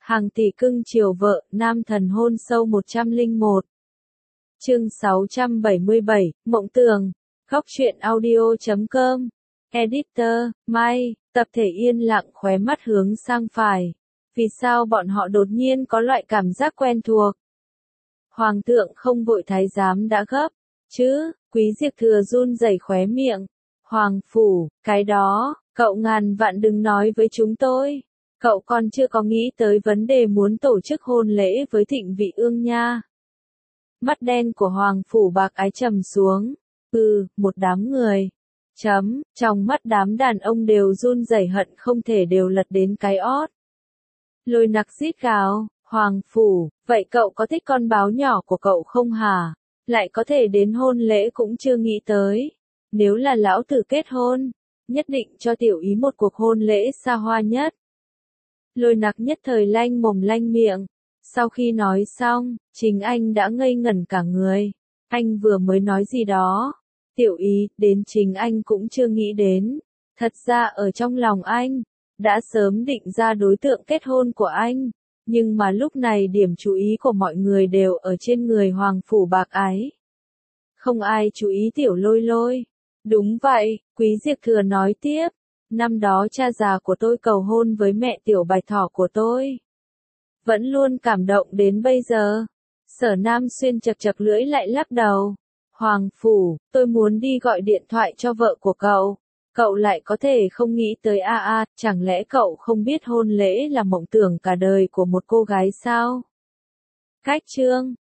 Hàng tỷ cưng chiều vợ, nam thần hôn sâu 101. Chương 677, Mộng Tường. Góc truyện audio.com. Editor, Mai, tập thể yên lặng khóe mắt hướng sang phải. Vì sao bọn họ đột nhiên có loại cảm giác quen thuộc? Hoàng thượng không vội thái giám đã gấp, chứ, Quý Diệp Thừa run rẩy khóe miệng. Hoàng phủ, cái đó, cậu ngàn vạn đừng nói với chúng tôi. Cậu còn chưa có nghĩ tới vấn đề muốn tổ chức hôn lễ với Thịnh Vị Ương nha. Mắt đen của Hoàng phủ bạc ái trầm xuống. Một đám người. Trong mắt đám đàn ông đều run rẩy hận không thể đều lật đến cái ót. Lôi Nặc rít gào, Hoàng phủ, vậy cậu có thích con báo nhỏ của cậu không hả? Lại có thể đến hôn lễ cũng chưa nghĩ tới. Nếu là lão tử kết hôn, nhất định cho tiểu ý một cuộc hôn lễ xa hoa nhất. Lôi Nặc nhất thời lanh mồm lanh miệng. Sau khi nói xong, chính anh đã ngây ngẩn cả người. Anh vừa mới nói gì đó? Tiểu ý, đến chính anh cũng chưa nghĩ đến. Thật ra ở trong lòng anh, đã sớm định ra đối tượng kết hôn của anh. Nhưng mà lúc này điểm chú ý của mọi người đều ở trên người Hoàng phủ bạc ái. Không ai chú ý tiểu lôi lôi. Đúng vậy, Quý Diệp Thừa nói tiếp. Năm đó cha già của tôi cầu hôn với mẹ tiểu bạch thỏ của tôi. Vẫn luôn cảm động đến bây giờ. Sở Nam Xuyên chật chật lưỡi lại lắc đầu. Hoàng phủ, tôi muốn đi gọi điện thoại cho vợ của cậu. Cậu lại có thể không nghĩ tới chẳng lẽ cậu không biết hôn lễ là mộng tưởng cả đời của một cô gái sao? Cách chương